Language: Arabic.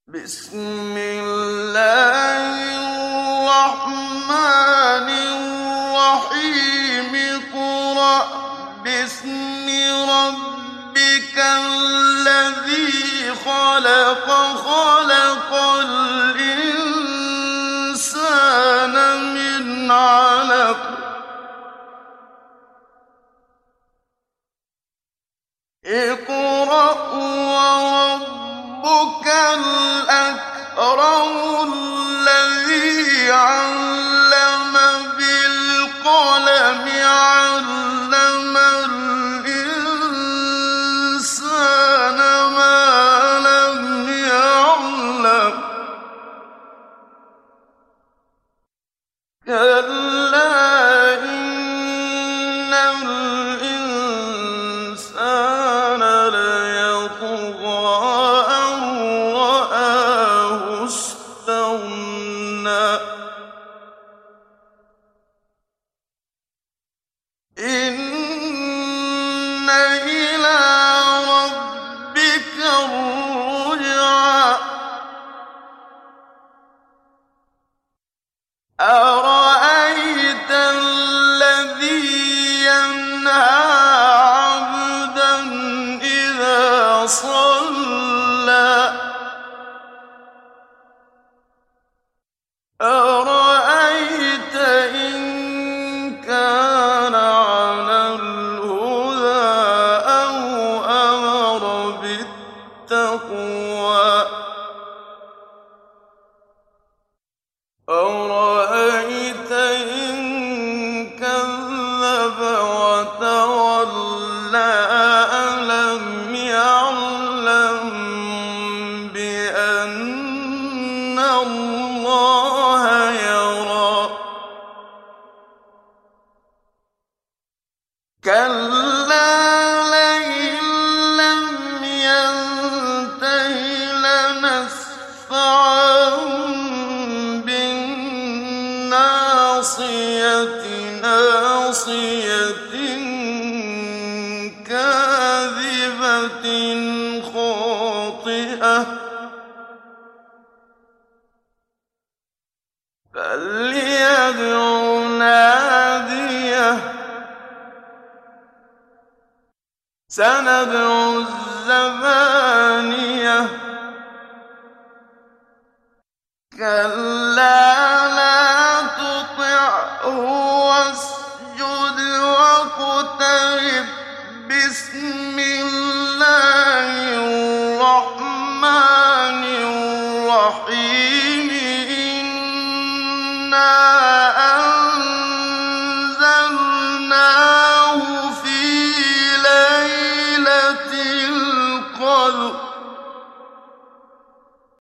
بسم الله الرحمن الرحيم اقرأ باسم ربك الذي خلق خلق الإنسان من علق اقرأ وربك الأكرم الذي علم بالقلم علم الإنسان ما لم يعلم كلا إن الإنسان ليطغى أن رآه استغنى إن إلى ربك الرجعى أرأيت الذي ينهى عبدا إذا صلى أرأيت إن كان على الهدى أو أمر بالتقوى أرأيت إن كذب وتولى ألم يعلم بأن الله يرى كلا لئن لم ينته لنسفعا بالناصية ناصية كاذبة خاطئة فليدع ناديه سندع الزبانية كلا لا تطعه واسجد واقترب بسم الله الرحمن الرحيم إنا أنزلناه في ليلة القدر